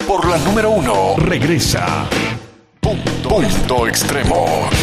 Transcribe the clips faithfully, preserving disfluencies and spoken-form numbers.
Por la número uno, regresa Punto, Punto Extremo.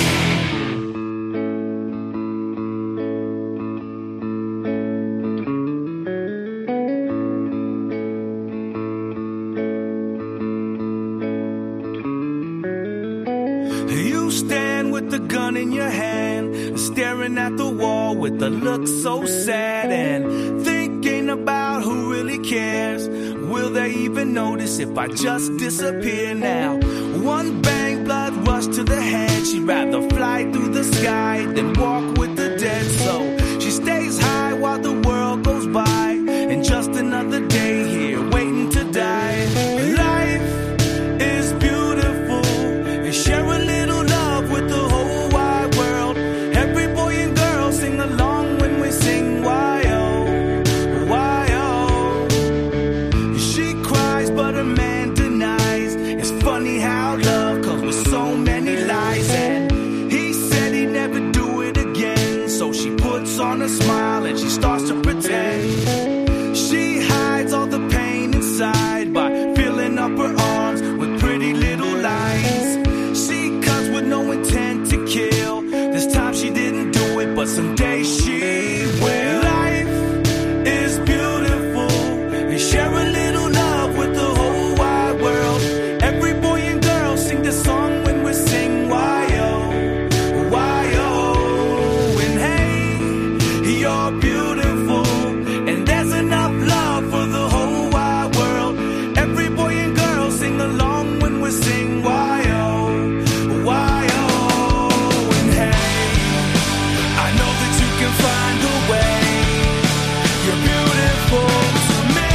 You stand with the gun in your hand, staring at the wall with a look so sad and thinking about who really cares. Will they even notice if I just disappear now? One bang, blood rush to the head. She'd rather fly through the sky than walk with the dead. So she stays high while the world goes by, and just another day here waiting to die. Life is beautiful, and share a little love with the whole wide world. Every boy and girl sing along when we sing why oh, why oh. She cries but her man denies. It's funny how love comes with so many lies, and he said he'd never do it again. So she puts on a smile and she starts to pretend. She hides all the pain inside by filling up her arms with pretty little lines. She cuts with no intent to kill. This time she didn't do it, but someday she will. Life is beautiful, and share a little love with the whole wide world. Every boy and girl sing this song when we sing why oh, why oh. And hey, you're beautiful, and there's enough love for the whole wide world. Every boy and girl sing along when we sing why oh, why oh. And hey, I know that you can find a way. You're beautiful to me.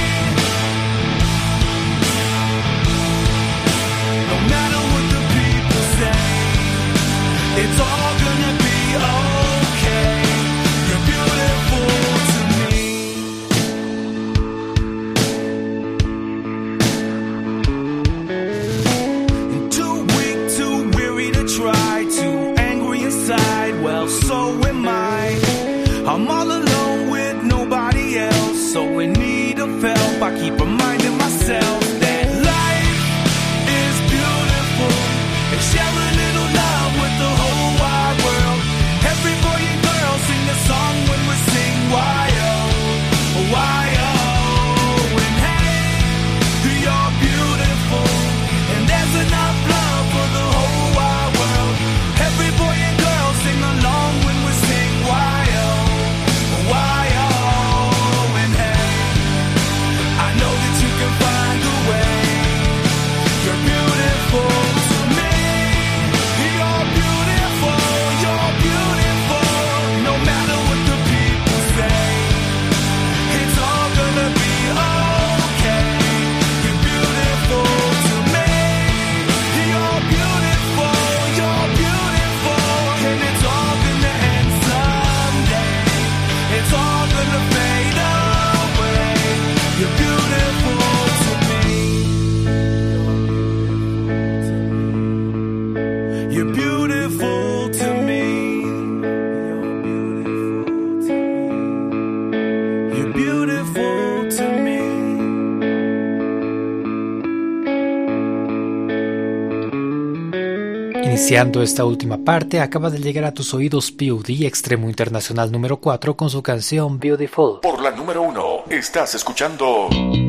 No matter what the people say, it's all gonna be okay. You're beautiful to me. Too weak, too weary to try, too angry inside. Well, so am I. I'm all alone with nobody else, so in need of help, I keep reminding myself that life is beautiful, and share a little love with the whole wide world. Every boy and girl sing the song when we sing why oh, why oh. And hey, you're beautiful, and there's enough love for the whole wide world. Every boy and girl sing along when we sing why oh, why oh. And hey, I know that you can find a way. You're beautiful to me. You're beautiful, you're beautiful. No matter what the people say, it's all gonna be okay. You're beautiful to me. You're beautiful, you're beautiful. And it's all gonna end someday. It's all gonna fade away. You're beautiful to me. You're beautiful to me. You're beautiful to me. Iniciando esta última parte, acaba de llegar a tus oídos P O D, Extremo Internacional número cuatro, con su canción Beautiful. Por la número uno, estás escuchando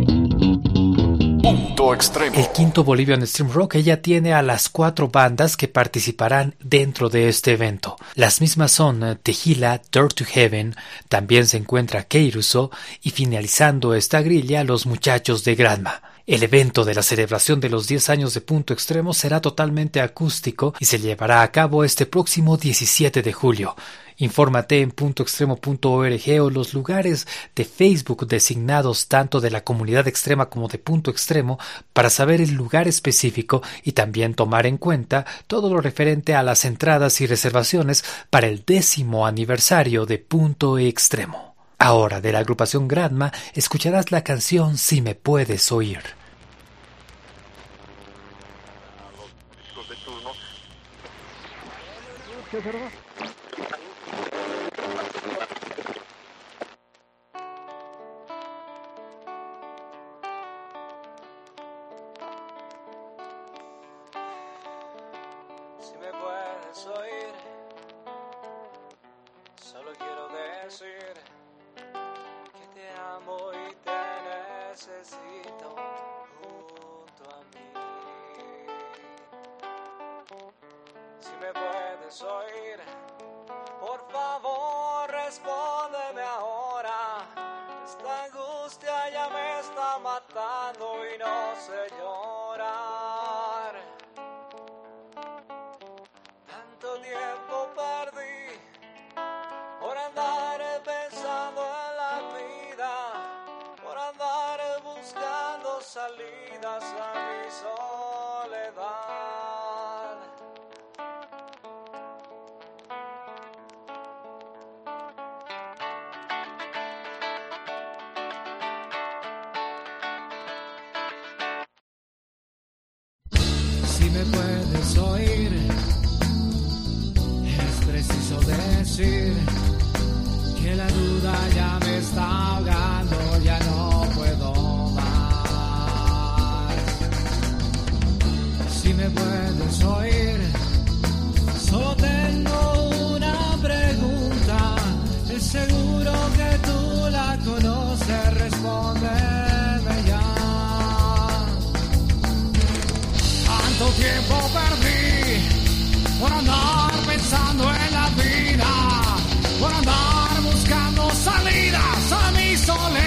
Punto Extremo. El quinto Bolivian Stream Rock ya tiene a las cuatro bandas que participarán dentro de este evento. Las mismas son Tejila, Dirt to Heaven, también se encuentra Keiruso y finalizando esta grilla los muchachos de Granma. El evento de la celebración de los diez años de Punto Extremo será totalmente acústico y se llevará a cabo este próximo diecisiete de julio. Infórmate en punto extremo punto org o los lugares de Facebook designados tanto de la comunidad extrema como de Punto Extremo para saber el lugar específico y también tomar en cuenta todo lo referente a las entradas y reservaciones para el décimo aniversario de Punto Extremo. Ahora, de la agrupación Granma, escucharás la canción Si me puedes oír. Si me puedes oír, por favor respóndeme ahora. Esta angustia ya me está matando y no sé llorar. Tanto tiempo perdí por andar pensando en la vida, por andar buscando salidas a mi soledad. Si me puedes oír, es preciso decir que la duda ya me está ahogando, ya no puedo más. Si me puedes oír, solo tengo una pregunta, es seguro que tú la conoces, respóndeme ya. Tanto tiempo perdí por andar pensando en la vida, por andar buscando salidas a mi soledad.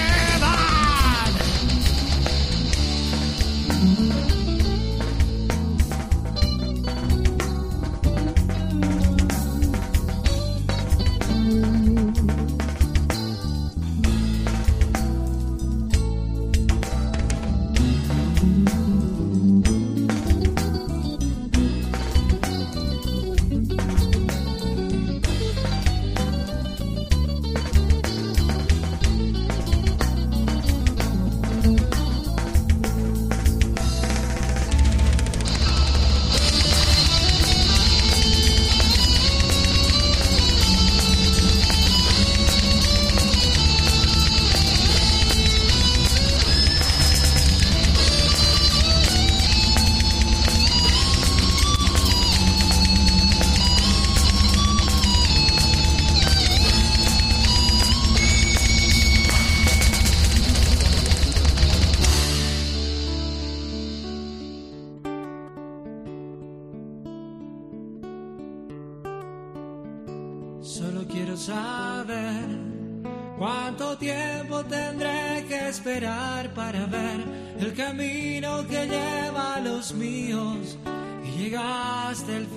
Solo quiero saber cuánto tiempo tendré que esperar para ver el camino que lleva a los míos y llega hasta el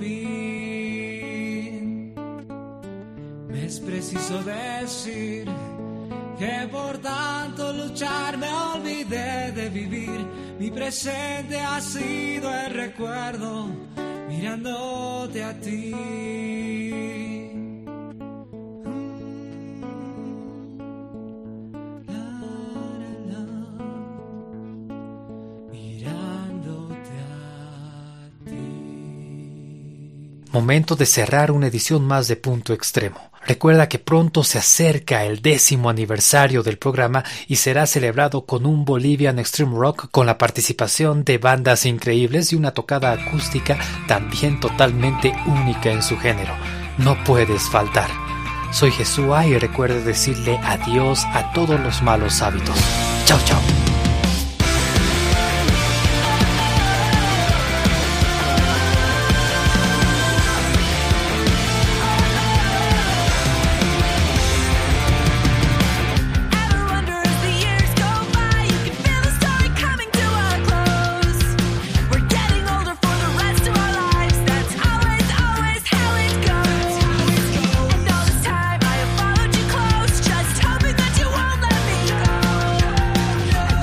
fin. Me es preciso decir que por tanto luchar me olvidé de vivir. Mi presente ha sido el recuerdo mirándote a ti. Momento de cerrar una edición más de Punto Extremo. Recuerda que pronto se acerca el décimo aniversario del programa y será celebrado con un Bolivian Extreme Rock con la participación de bandas increíbles y una tocada acústica también totalmente única en su género. No puedes faltar. Soy Jesúa y recuerda decirle adiós a todos los malos hábitos. Chao, chao. Yeah.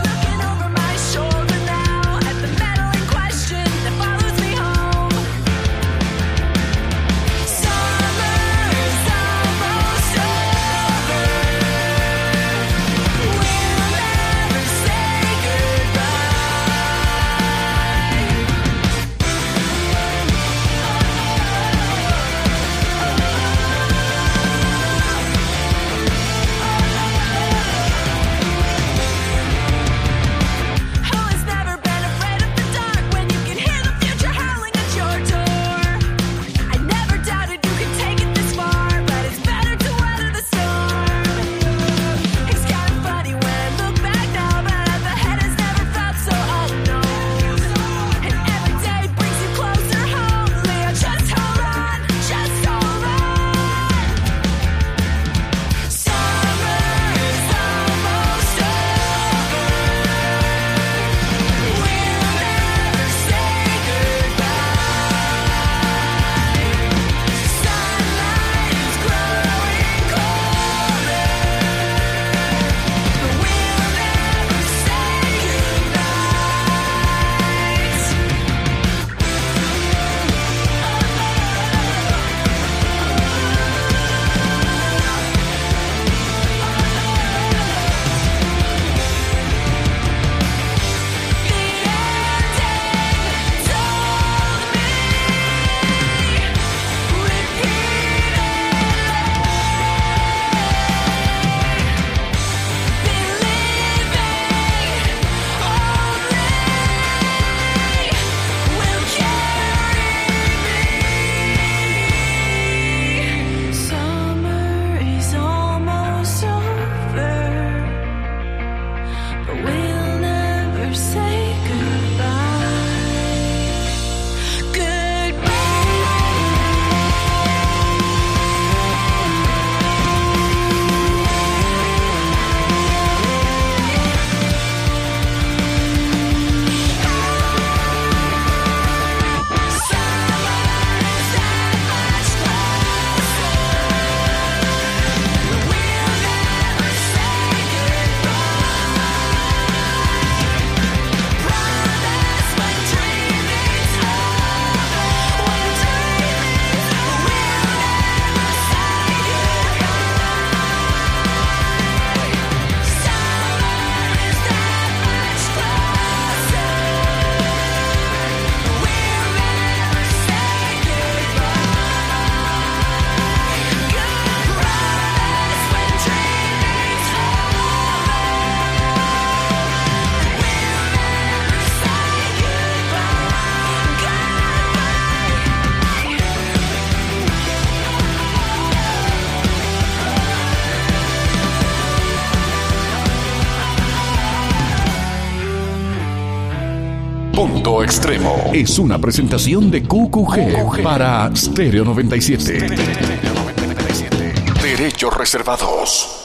Punto Extremo es una presentación de Q Q G para Stereo noventa y siete. Derechos reservados.